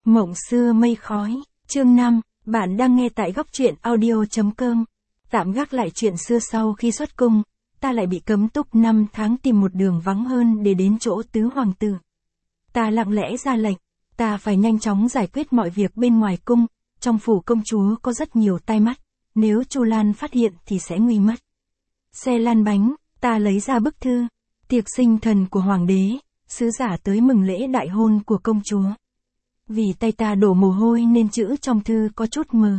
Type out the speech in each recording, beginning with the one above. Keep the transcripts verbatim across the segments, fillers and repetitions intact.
Mộng xưa mây khói, chương năm, bạn đang nghe tại góc truyện audio chấm com. Tạm gác lại chuyện xưa sau khi xuất cung, ta lại bị cấm túc năm tháng tìm một đường vắng hơn để đến chỗ tứ hoàng tử. Ta lặng lẽ ra lệnh, ta phải nhanh chóng giải quyết mọi việc bên ngoài cung, trong phủ công chúa có rất nhiều tai mắt, nếu Chu Lan phát hiện thì sẽ nguy mất. Xe lăn bánh, ta lấy ra bức thư, tiệc sinh thần của hoàng đế, sứ giả tới mừng lễ đại hôn của công chúa. Vì tay ta đổ mồ hôi nên chữ trong thư có chút mờ.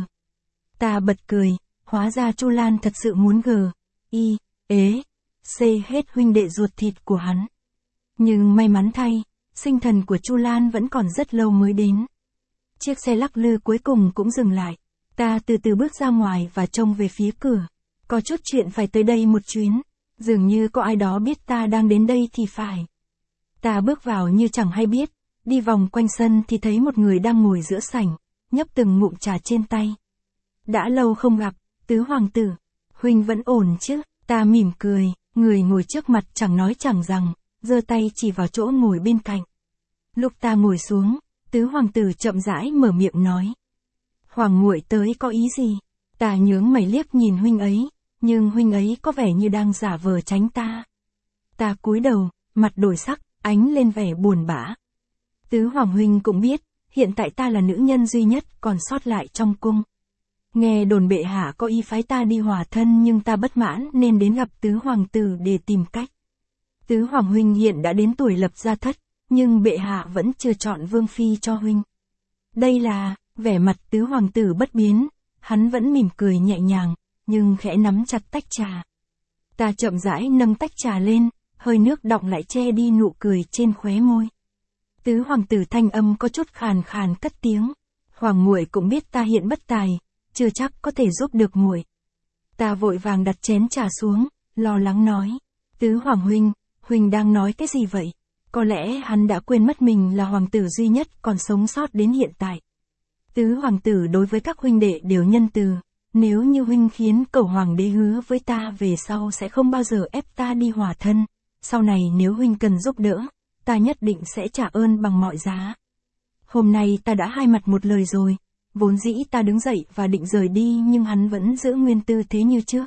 Ta bật cười, hóa ra Chu Lan thật sự muốn gờ, y, ế, xê hết huynh đệ ruột thịt của hắn. Nhưng may mắn thay, sinh thần của Chu Lan vẫn còn rất lâu mới đến. Chiếc xe lắc lư cuối cùng cũng dừng lại. Ta từ từ bước ra ngoài và trông về phía cửa. Có chút chuyện phải tới đây một chuyến. Dường như có ai đó biết ta đang đến đây thì phải. Ta bước vào như chẳng hay biết. Đi vòng quanh sân thì thấy một người đang ngồi giữa sảnh, nhấp từng ngụm trà trên tay. Đã lâu không gặp, tứ hoàng tử. Huynh vẫn ổn chứ? Ta mỉm cười, người ngồi trước mặt chẳng nói chẳng rằng, giơ tay chỉ vào chỗ ngồi bên cạnh. Lúc ta ngồi xuống, tứ hoàng tử chậm rãi mở miệng nói. Hoàng muội tới có ý gì? Ta nhướng mày liếc nhìn huynh ấy, nhưng huynh ấy có vẻ như đang giả vờ tránh ta. Ta cúi đầu, mặt đổi sắc, ánh lên vẻ buồn bã. Tứ hoàng huynh cũng biết, hiện tại ta là nữ nhân duy nhất còn sót lại trong cung. Nghe đồn bệ hạ có ý phái ta đi hòa thân nhưng ta bất mãn nên đến gặp tứ hoàng tử để tìm cách. Tứ hoàng huynh hiện đã đến tuổi lập gia thất, nhưng bệ hạ vẫn chưa chọn vương phi cho huynh. Đây là, vẻ mặt tứ hoàng tử bất biến, hắn vẫn mỉm cười nhẹ nhàng, nhưng khẽ nắm chặt tách trà. Ta chậm rãi nâng tách trà lên, hơi nước đọng lại che đi nụ cười trên khóe môi. Tứ hoàng tử thanh âm có chút khàn khàn cất tiếng. Hoàng muội cũng biết ta hiện bất tài, chưa chắc có thể giúp được muội. Ta vội vàng đặt chén trà xuống, lo lắng nói. Tứ hoàng huynh, huynh đang nói cái gì vậy? Có lẽ hắn đã quên mất mình là hoàng tử duy nhất còn sống sót đến hiện tại. Tứ hoàng tử đối với các huynh đệ đều nhân từ. Nếu như huynh khiến cẩu hoàng đế hứa với ta về sau sẽ không bao giờ ép ta đi hòa thân. Sau này nếu huynh cần giúp đỡ, ta nhất định sẽ trả ơn bằng mọi giá. Hôm nay ta đã hai mặt một lời rồi. Vốn dĩ ta đứng dậy và định rời đi nhưng hắn vẫn giữ nguyên tư thế như trước.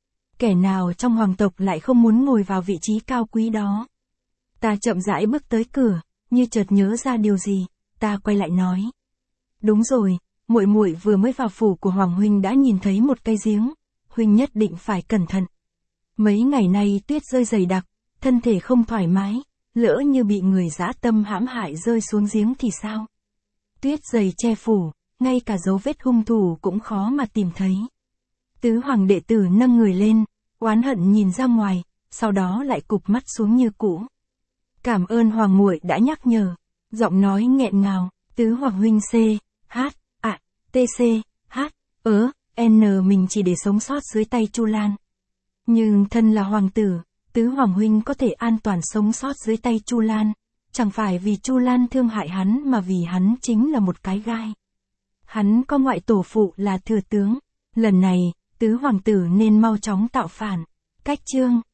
Kẻ nào trong hoàng tộc lại không muốn ngồi vào vị trí cao quý đó. Ta chậm rãi bước tới cửa, như chợt nhớ ra điều gì, ta quay lại nói. Đúng rồi, muội muội vừa mới vào phủ của hoàng huynh đã nhìn thấy một cây giếng, huynh nhất định phải cẩn thận. Mấy ngày nay tuyết rơi dày đặc, thân thể không thoải mái, lỡ như bị người dã tâm hãm hại rơi xuống giếng thì sao? Tuyết dày che phủ, ngay cả dấu vết hung thủ cũng khó mà tìm thấy. Tứ hoàng đệ tử nâng người lên, oán hận nhìn ra ngoài, sau đó lại cụp mắt xuống như cũ. Cảm ơn hoàng muội đã nhắc nhở. Giọng nói nghẹn ngào, tứ hoàng huynh C, H, A, T C, H, ớ, N mình chỉ để sống sót dưới tay Chu Lan. Nhưng thân là hoàng tử, tứ hoàng huynh có thể an toàn sống sót dưới tay Chu Lan, chẳng phải vì Chu Lan thương hại hắn mà vì hắn chính là một cái gai. Hắn có ngoại tổ phụ là thừa tướng, lần này, tứ hoàng tử nên mau chóng tạo phản. Cách chương